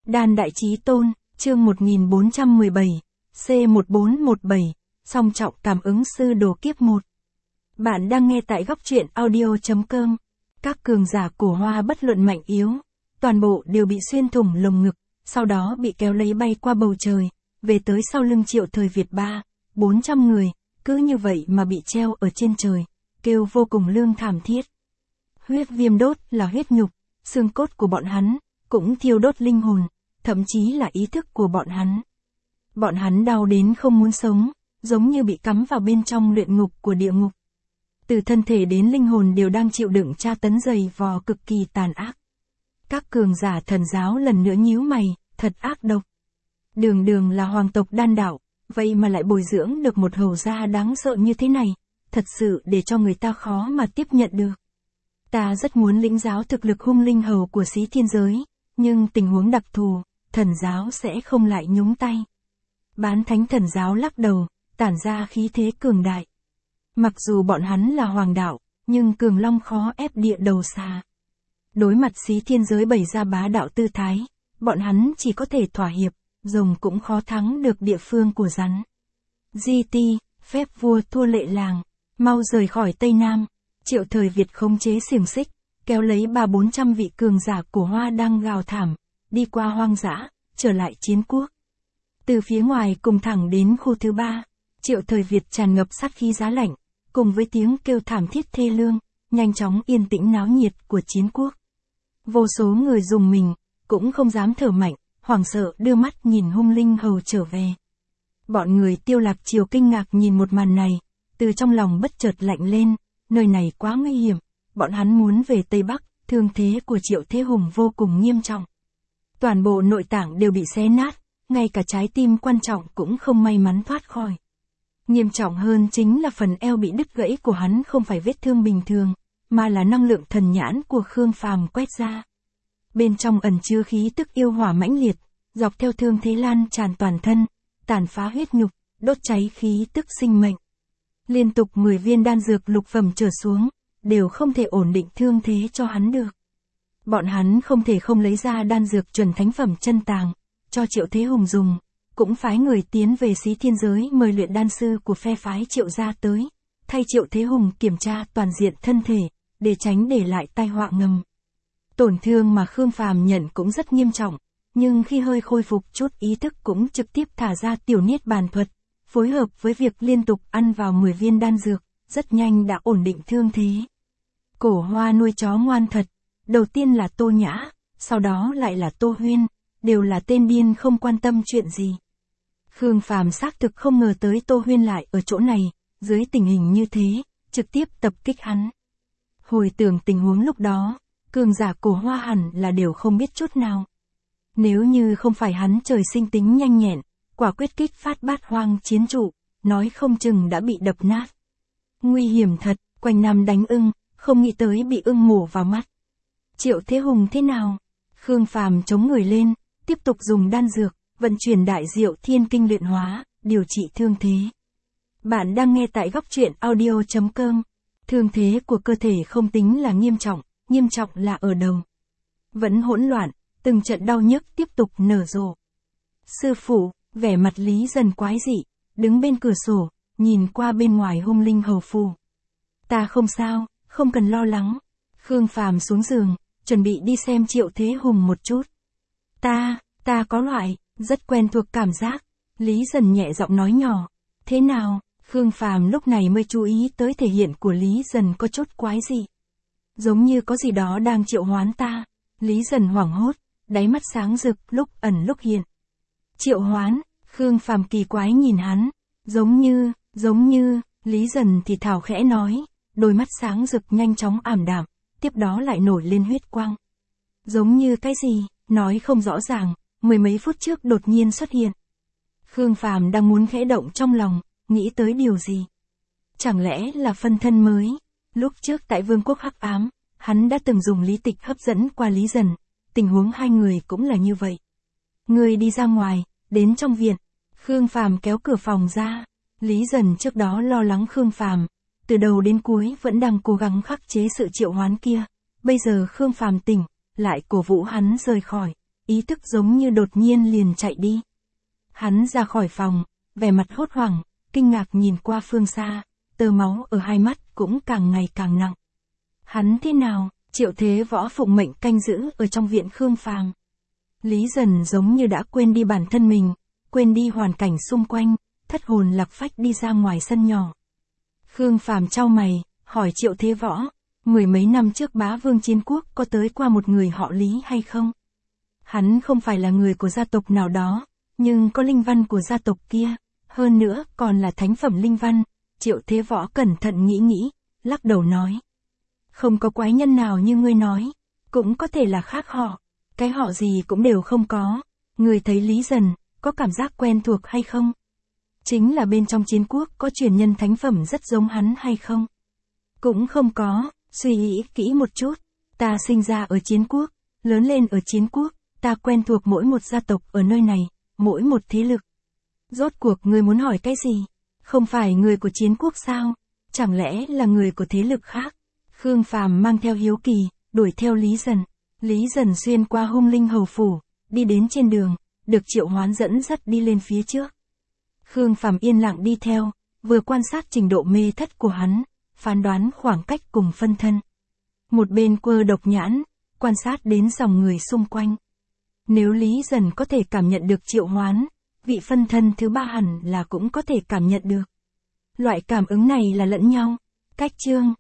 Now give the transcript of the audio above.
Đan Đại Chí Tôn, chương 1417, C1417, song trọng cảm ứng sư đồ kiếp 1. Bạn đang nghe tại góc truyện audio.com. Các cường giả cổ hoa bất luận mạnh yếu, toàn bộ đều bị xuyên thủng lồng ngực, sau đó bị kéo lấy bay qua bầu trời, về tới sau lưng Triệu Thời Việt 400 người, cứ như vậy mà bị treo ở trên trời, kêu vô cùng lương thảm thiết. Huyết viêm đốt là huyết nhục, xương cốt của bọn hắn, cũng thiêu đốt linh hồn, thậm chí là ý thức của bọn hắn. Bọn hắn đau đến không muốn sống, giống như bị cắm vào bên trong luyện ngục của địa ngục. Từ thân thể đến linh hồn đều đang chịu đựng tra tấn dày vò cực kỳ tàn ác. Các cường giả thần giáo lần nữa nhíu mày, thật ác độc. Đường đường là hoàng tộc đan đạo, vậy mà lại bồi dưỡng được một hầu gia đáng sợ như thế này, thật sự để cho người ta khó mà tiếp nhận được. Ta rất muốn lĩnh giáo thực lực hung linh hầu của Xí Thiên Giới, nhưng tình huống đặc thù, thần giáo sẽ không lại nhúng tay. Bán thánh thần giáo lắc đầu, tản ra khí thế cường đại. Mặc dù bọn hắn là hoàng đạo, nhưng cường long khó ép địa đầu xà. Đối mặt Xí Thiên Giới bày ra bá đạo tư thái, bọn hắn chỉ có thể thỏa hiệp, rồng cũng khó thắng được địa phương của rắn. GT, phép vua thua lệ làng, mau rời khỏi Tây Nam. Triệu Thời Việt khống chế xiềng xích, kéo lấy 300-400 vị cường giả cổ hoa đang gào thảm, đi qua hoang dã, trở lại chiến quốc. Từ phía ngoài cùng thẳng đến khu thứ 3, Triệu Thời Việt tràn ngập sát khí giá lạnh, cùng với tiếng kêu thảm thiết thê lương, nhanh chóng yên tĩnh náo nhiệt của chiến quốc. Vô số người dùng mình, cũng không dám thở mạnh, hoảng sợ đưa mắt nhìn hung linh hầu trở về. Bọn người Tiêu Lạc Triều kinh ngạc nhìn một màn này, từ trong lòng bất chợt lạnh lên, nơi này quá nguy hiểm, bọn hắn muốn về Tây Bắc, thương thế của Triệu Thế Hùng vô cùng nghiêm trọng. Toàn bộ nội tạng đều bị xé nát, ngay cả trái tim quan trọng cũng không may mắn thoát khỏi. Nghiêm trọng hơn chính là phần eo bị đứt gãy của hắn không phải vết thương bình thường, mà là năng lượng thần nhãn của Khương Phàm quét ra. Bên trong ẩn chứa khí tức yêu hỏa mãnh liệt, dọc theo thương thế lan tràn toàn thân, tàn phá huyết nhục, đốt cháy khí tức sinh mệnh. Liên tục 10 viên đan dược lục phẩm trở xuống, đều không thể ổn định thương thế cho hắn được. Bọn hắn không thể không lấy ra đan dược chuẩn thánh phẩm chân tàng, cho Triệu Thế Hùng dùng, cũng phái người tiến về Xí Thiên Giới mời luyện đan sư của phe phái Triệu gia tới, thay Triệu Thế Hùng kiểm tra toàn diện thân thể, để tránh để lại tai họa ngầm. Tổn thương mà Khương Phàm nhận cũng rất nghiêm trọng, nhưng khi hơi khôi phục chút ý thức cũng trực tiếp thả ra tiểu niết bàn thuật, phối hợp với việc liên tục ăn vào 10 viên đan dược, rất nhanh đã ổn định thương thế. Cổ hoa nuôi chó ngoan thật, đầu tiên là Tô Nhã, sau đó lại là Tô Huyên, đều là tên điên không quan tâm chuyện gì. Khương Phàm xác thực không ngờ tới Tô Huyên lại ở chỗ này, dưới tình hình như thế, trực tiếp tập kích hắn. Hồi tưởng tình huống lúc đó, cường giả cổ hoa hẳn là đều không biết chút nào. Nếu như không phải hắn trời sinh tính nhanh nhẹn, quả quyết kích phát bát hoang chiến trụ, nói không chừng đã bị đập nát. Nguy hiểm thật, quanh năm đánh ưng, không nghĩ tới bị ưng mổ vào mắt. Triệu Thế Hùng thế nào? Khương Phàm chống người lên, tiếp tục dùng đan dược, vận chuyển đại diệu thiên kinh luyện hóa, điều trị thương thế. Bạn đang nghe tại góc truyện audio.com. Thương thế của cơ thể không tính là nghiêm trọng là ở đầu. Vẫn hỗn loạn, từng trận đau nhức tiếp tục nở rộ. Sư phụ, vẻ mặt Lý Dần quái dị, đứng bên cửa sổ, nhìn qua bên ngoài hung linh hầu phù. Ta không sao, không cần lo lắng. Khương Phàm xuống giường, chuẩn bị đi xem Triệu Thế Hùng một chút. Ta có loại, rất quen thuộc cảm giác. Lý Dần nhẹ giọng nói nhỏ. Thế nào? Khương Phàm lúc này mới chú ý tới thể hiện của Lý Dần có chút quái dị. Giống như có gì đó đang triệu hoán ta. Lý Dần hoảng hốt, đáy mắt sáng rực lúc ẩn lúc hiện. Triệu hoán? Khương Phàm kỳ quái nhìn hắn. Giống như, Lý Dần thì thào khẽ nói, đôi mắt sáng rực nhanh chóng ảm đạm, tiếp đó lại nổi lên huyết quang. Giống như cái gì, nói không rõ ràng, mười mấy phút trước đột nhiên xuất hiện. Khương Phàm đang muốn khẽ động trong lòng, nghĩ tới điều gì? Chẳng lẽ là phân thân mới? Lúc trước tại Vương quốc Hắc Ám, hắn đã từng dùng lý tịch hấp dẫn qua Lý Dần, tình huống hai người cũng là như vậy. Người đi ra ngoài, đến trong viện. Khương Phàm kéo cửa phòng ra. Lý Dần trước đó lo lắng Khương Phàm, từ đầu đến cuối vẫn đang cố gắng khắc chế sự triệu hoán kia. Bây giờ Khương Phàm tỉnh, lại cổ vũ hắn rời khỏi, ý thức giống như đột nhiên liền chạy đi. Hắn ra khỏi phòng, vẻ mặt hốt hoảng, kinh ngạc nhìn qua phương xa, tơ máu ở hai mắt cũng càng ngày càng nặng. Hắn thế nào? Triệu Thế Võ phụng mệnh canh giữ ở trong viện Khương Phàm. Lý Dần giống như đã quên đi bản thân mình, quên đi hoàn cảnh xung quanh, thất hồn lạc phách đi ra ngoài sân nhỏ. Khương Phàm chau mày, hỏi Triệu Thế Võ, mười mấy năm trước Bá Vương Chiến Quốc có tới qua một người họ Lý hay không? Hắn không phải là người của gia tộc nào đó, nhưng có linh văn của gia tộc kia, hơn nữa còn là thánh phẩm linh văn. Triệu Thế Võ cẩn thận nghĩ, lắc đầu nói. Không có quái nhân nào như ngươi nói, cũng có thể là khác họ, cái họ gì cũng đều không có. Ngươi thấy Lý Dần, có cảm giác quen thuộc hay không? Chính là bên trong chiến quốc có truyền nhân thánh phẩm rất giống hắn hay không? Cũng không có, suy nghĩ kỹ một chút, ta sinh ra ở chiến quốc, lớn lên ở chiến quốc, ta quen thuộc mỗi một gia tộc ở nơi này, mỗi một thế lực. Rốt cuộc ngươi muốn hỏi cái gì? Không phải người của chiến quốc sao? Chẳng lẽ là người của thế lực khác? Khương Phàm mang theo hiếu kỳ, đuổi theo Lý Dần. Lý Dần xuyên qua Hung Linh Hầu Phủ, đi đến trên đường, được Triệu Hoán dẫn dắt đi lên phía trước. Khương Phàm yên lặng đi theo, vừa quan sát trình độ mê thất của hắn, phán đoán khoảng cách cùng phân thân. Một bên quơ độc nhãn, quan sát đến dòng người xung quanh. Nếu Lý Dần có thể cảm nhận được triệu hoán, vị phân thân thứ ba hẳn là cũng có thể cảm nhận được. Loại cảm ứng này là lẫn nhau. Cách chương